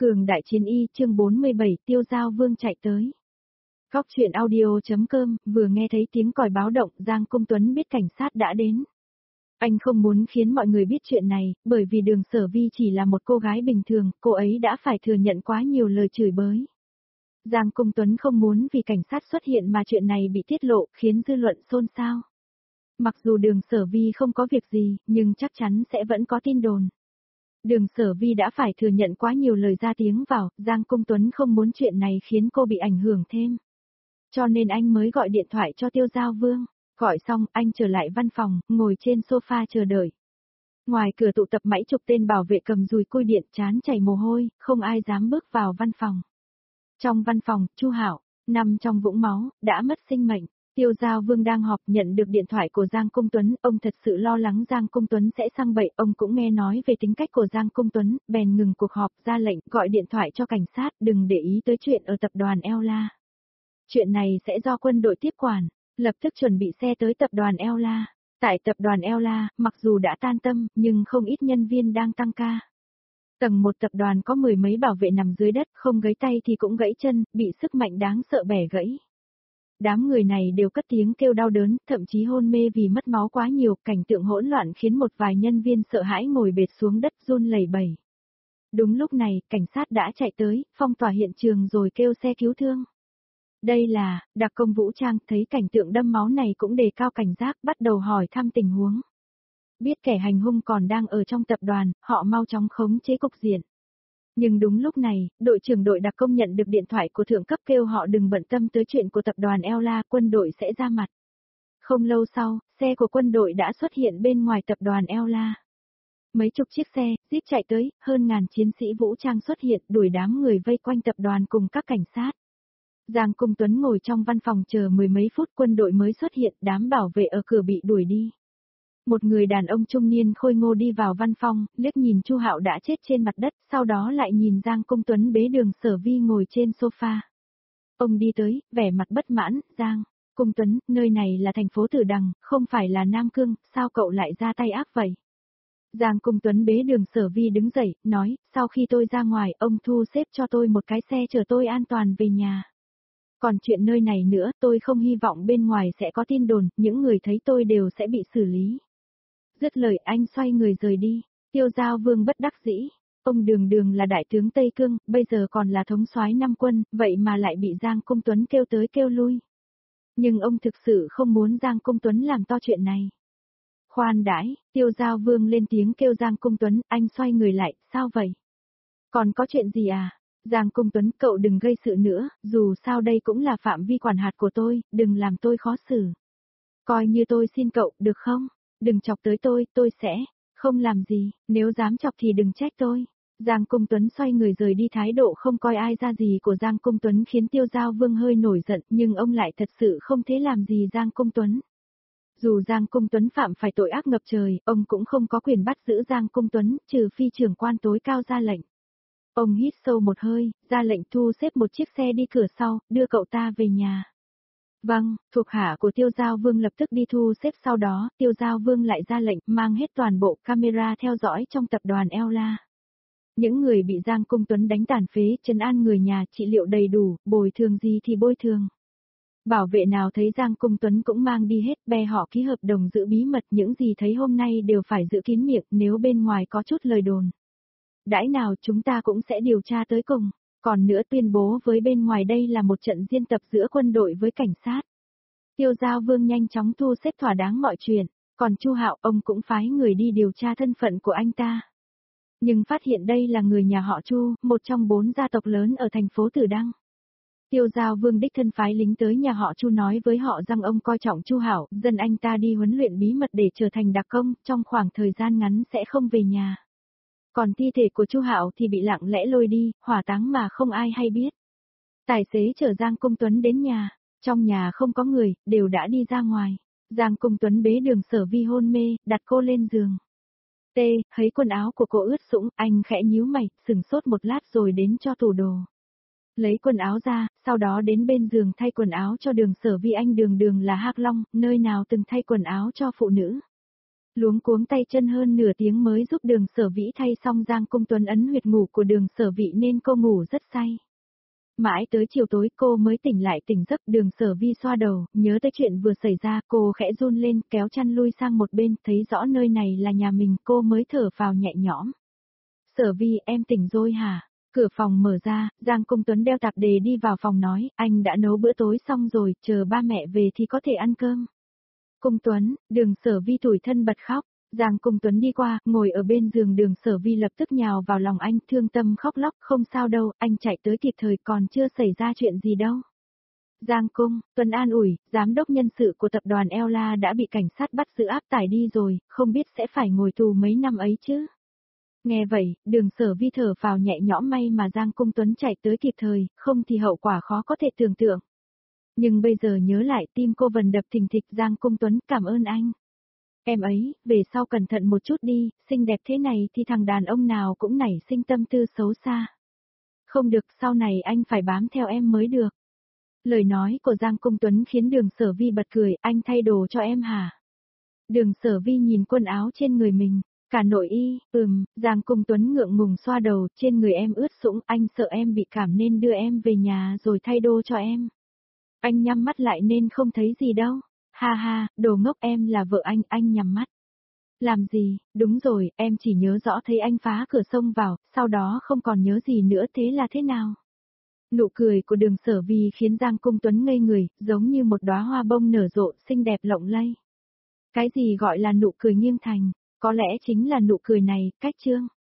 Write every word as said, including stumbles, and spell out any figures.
Cường đại chiến y chương bốn mươi bảy Tiêu Giao Vương chạy tới. Góc truyện audio.com vừa nghe thấy tiếng còi báo động Giang Cung Tuấn biết cảnh sát đã đến. Anh không muốn khiến mọi người biết chuyện này, bởi vì Đường Sở Vi chỉ là một cô gái bình thường, cô ấy đã phải thừa nhận quá nhiều lời chửi bới. Giang Cung Tuấn không muốn vì cảnh sát xuất hiện mà chuyện này bị tiết lộ, khiến dư luận xôn xao. Mặc dù Đường Sở Vi không có việc gì, nhưng chắc chắn sẽ vẫn có tin đồn. Đường Sở Vi đã phải thừa nhận quá nhiều lời ra tiếng vào, Giang Cung Tuấn không muốn chuyện này khiến cô bị ảnh hưởng thêm. Cho nên anh mới gọi điện thoại cho Tiêu Giao Vương. Gọi xong, anh trở lại văn phòng, ngồi trên sofa chờ đợi. Ngoài cửa tụ tập mấy chục tên bảo vệ cầm dùi cui điện, trán chảy mồ hôi, không ai dám bước vào văn phòng. Trong văn phòng, Chu Hạo, nằm trong vũng máu, đã mất sinh mệnh. Tiêu Giao Vương đang họp nhận được điện thoại của Giang Cung Tuấn, ông thật sự lo lắng Giang Cung Tuấn sẽ sang bậy, ông cũng nghe nói về tính cách của Giang Cung Tuấn, bèn ngừng cuộc họp, ra lệnh, gọi điện thoại cho cảnh sát, đừng để ý tới chuyện ở tập đoàn Ella. Chuyện này sẽ do quân đội tiếp quản, lập tức chuẩn bị xe tới tập đoàn Ella. Tại tập đoàn Ella, mặc dù đã tan tâm, nhưng không ít nhân viên đang tăng ca. Tầng một tập đoàn có mười mấy bảo vệ nằm dưới đất, không gãy tay thì cũng gãy chân, bị sức mạnh đáng sợ bẻ gãy. Đám người này đều cất tiếng kêu đau đớn, thậm chí hôn mê vì mất máu quá nhiều, cảnh tượng hỗn loạn khiến một vài nhân viên sợ hãi ngồi bệt xuống đất run lẩy bẩy. Đúng lúc này, cảnh sát đã chạy tới, phong tỏa hiện trường rồi kêu xe cứu thương. Đây là, đặc công vũ trang, thấy cảnh tượng đẫm máu này cũng đề cao cảnh giác, bắt đầu hỏi thăm tình huống. Biết kẻ hành hung còn đang ở trong tập đoàn, họ mau chóng khống chế cục diện. Nhưng đúng lúc này, đội trưởng đội đặc công nhận được điện thoại của thượng cấp kêu họ đừng bận tâm tới chuyện của tập đoàn Ella, quân đội sẽ ra mặt. Không lâu sau, xe của quân đội đã xuất hiện bên ngoài tập đoàn Ella. Mấy chục chiếc xe, jeep chạy tới, hơn ngàn chiến sĩ vũ trang xuất hiện, đuổi đám người vây quanh tập đoàn cùng các cảnh sát. Giang Cung Tuấn ngồi trong văn phòng chờ mười mấy phút quân đội mới xuất hiện, đám bảo vệ ở cửa bị đuổi đi. Một người đàn ông trung niên khôi ngô đi vào văn phòng, liếc nhìn Chu Hạo đã chết trên mặt đất, sau đó lại nhìn Giang Cung Tuấn bế Đường Sở Vi ngồi trên sofa. Ông đi tới, vẻ mặt bất mãn, Giang Cung Tuấn, nơi này là thành phố Tử Đằng, không phải là Nam Cương, sao cậu lại ra tay ác vậy? Giang Cung Tuấn bế Đường Sở Vi đứng dậy, nói, sau khi tôi ra ngoài, ông thu xếp cho tôi một cái xe chở tôi an toàn về nhà. Còn chuyện nơi này nữa, tôi không hy vọng bên ngoài sẽ có tin đồn, những người thấy tôi đều sẽ bị xử lý. Dứt lời anh xoay người rời đi. Tiêu Giao Vương bất đắc dĩ. Ông Đường Đường là đại tướng Tây Cương, bây giờ còn là thống soái năm quân, vậy mà lại bị Giang Cung Tuấn kêu tới kêu lui. Nhưng ông thực sự không muốn Giang Cung Tuấn làm to chuyện này. Khoan đãi, Tiêu Giao Vương lên tiếng kêu Giang Cung Tuấn, anh xoay người lại, sao vậy? Còn có chuyện gì à? Giang Cung Tuấn, cậu đừng gây sự nữa, dù sao đây cũng là phạm vi quản hạt của tôi, đừng làm tôi khó xử. Coi như tôi xin cậu, được không? Đừng chọc tới tôi, tôi sẽ không làm gì, nếu dám chọc thì đừng trách tôi. Giang Cung Tuấn xoay người rời đi, thái độ không coi ai ra gì của Giang Cung Tuấn khiến Tiêu Giao Vương hơi nổi giận, nhưng ông lại thật sự không thể làm gì Giang Cung Tuấn. Dù Giang Cung Tuấn phạm phải tội ác ngập trời, ông cũng không có quyền bắt giữ Giang Cung Tuấn, trừ phi trưởng quan tối cao ra lệnh. Ông hít sâu một hơi, ra lệnh thu xếp một chiếc xe đi cửa sau, đưa cậu ta về nhà. Vâng, thuộc hạ của Tiêu Giao Vương lập tức đi thu xếp, sau đó, Tiêu Giao Vương lại ra lệnh mang hết toàn bộ camera theo dõi trong tập đoàn Ella. Những người bị Giang Cung Tuấn đánh tàn phế, trấn an người nhà, trị liệu đầy đủ, bồi thường gì thì bồi thường. Bảo vệ nào thấy Giang Cung Tuấn cũng mang đi hết, bè họ ký hợp đồng giữ bí mật, những gì thấy hôm nay đều phải giữ kín miệng nếu bên ngoài có chút lời đồn. Đãi nào chúng ta cũng sẽ điều tra tới cùng. Còn nữa tuyên bố với bên ngoài đây là một trận diễn tập giữa quân đội với cảnh sát. Tiêu Giao Vương nhanh chóng thu xếp thỏa đáng mọi chuyện, còn Chu Hạo ông cũng phái người đi điều tra thân phận của anh ta. Nhưng phát hiện đây là người nhà họ Chu, một trong bốn gia tộc lớn ở thành phố Tử Đăng. Tiêu Giao Vương đích thân phái lính tới nhà họ Chu nói với họ rằng ông coi trọng Chu Hạo, dân anh ta đi huấn luyện bí mật để trở thành đặc công, trong khoảng thời gian ngắn sẽ không về nhà. Còn thi thể của Chu Hạo thì bị lặng lẽ lôi đi, hỏa táng mà không ai hay biết. Tài xế chở Giang Cung Tuấn đến nhà, trong nhà không có người, đều đã đi ra ngoài. Giang Cung Tuấn bế Đường Sở Vi hôn mê, đặt cô lên giường. T, thấy quần áo của cô ướt sũng, anh khẽ nhíu mày, sừng sốt một lát rồi đến cho tủ đồ. Lấy quần áo ra, sau đó đến bên giường thay quần áo cho Đường Sở Vi. Anh Đường Đường là Hắc Long, nơi nào từng thay quần áo cho phụ nữ. Luống cuống tay chân hơn nửa tiếng mới giúp đường Sở Vĩ thay xong Giang Cung Tuấn ấn huyệt ngủ của đường Sở Vĩ nên cô ngủ rất say. Mãi tới chiều tối cô mới tỉnh lại tỉnh giấc. Đường Sở Vi xoa đầu, nhớ tới chuyện vừa xảy ra, cô khẽ run lên, kéo chăn lui sang một bên, thấy rõ nơi này là nhà mình, cô mới thở phào nhẹ nhõm. Sở Vi, em tỉnh rồi hả? Cửa phòng mở ra, Giang Cung Tuấn đeo tạp dề đi vào phòng nói, anh đã nấu bữa tối xong rồi, chờ ba mẹ về thì có thể ăn cơm. Cung Tuấn, đường Sở Vi tủi thân bật khóc. Giang Cung Tuấn đi qua, ngồi ở bên giường đường Sở Vi lập tức nhào vào lòng anh, thương tâm khóc lóc, không sao đâu, anh chạy tới kịp thời, còn chưa xảy ra chuyện gì đâu. Giang Cung, Tuấn an ủi, giám đốc nhân sự của tập đoàn Ella đã bị cảnh sát bắt giữ áp tải đi rồi, không biết sẽ phải ngồi tù mấy năm ấy chứ. Nghe vậy, đường Sở Vi thở phào nhẹ nhõm, may mà Giang Cung Tuấn chạy tới kịp thời, không thì hậu quả khó có thể tưởng tượng. Nhưng bây giờ nhớ lại tim cô vần đập thình thịch. Giang Cung Tuấn, cảm ơn anh. Em ấy, về sau cẩn thận một chút đi, xinh đẹp thế này thì thằng đàn ông nào cũng nảy sinh tâm tư xấu xa. Không được, sau này anh phải bám theo em mới được. Lời nói của Giang Cung Tuấn khiến đường Sở Vi bật cười, anh thay đồ cho em hả? Đường Sở Vi nhìn quần áo trên người mình, cả nội y, ừm, Giang Cung Tuấn ngượng ngùng xoa đầu, trên người em ướt sũng, anh sợ em bị cảm nên đưa em về nhà rồi thay đồ cho em. Anh nhắm mắt lại nên không thấy gì đâu. Ha ha, đồ ngốc, em là vợ anh, anh nhắm mắt. Làm gì, đúng rồi, em chỉ nhớ rõ thấy anh phá cửa xông vào, sau đó không còn nhớ gì nữa, thế là thế nào? Nụ cười của đường Sở Vi khiến Giang Cung Tuấn ngây người, giống như một đóa hoa bông nở rộ, xinh đẹp lộng lẫy. Cái gì gọi là nụ cười nghiêng thành, có lẽ chính là nụ cười này, cách trương.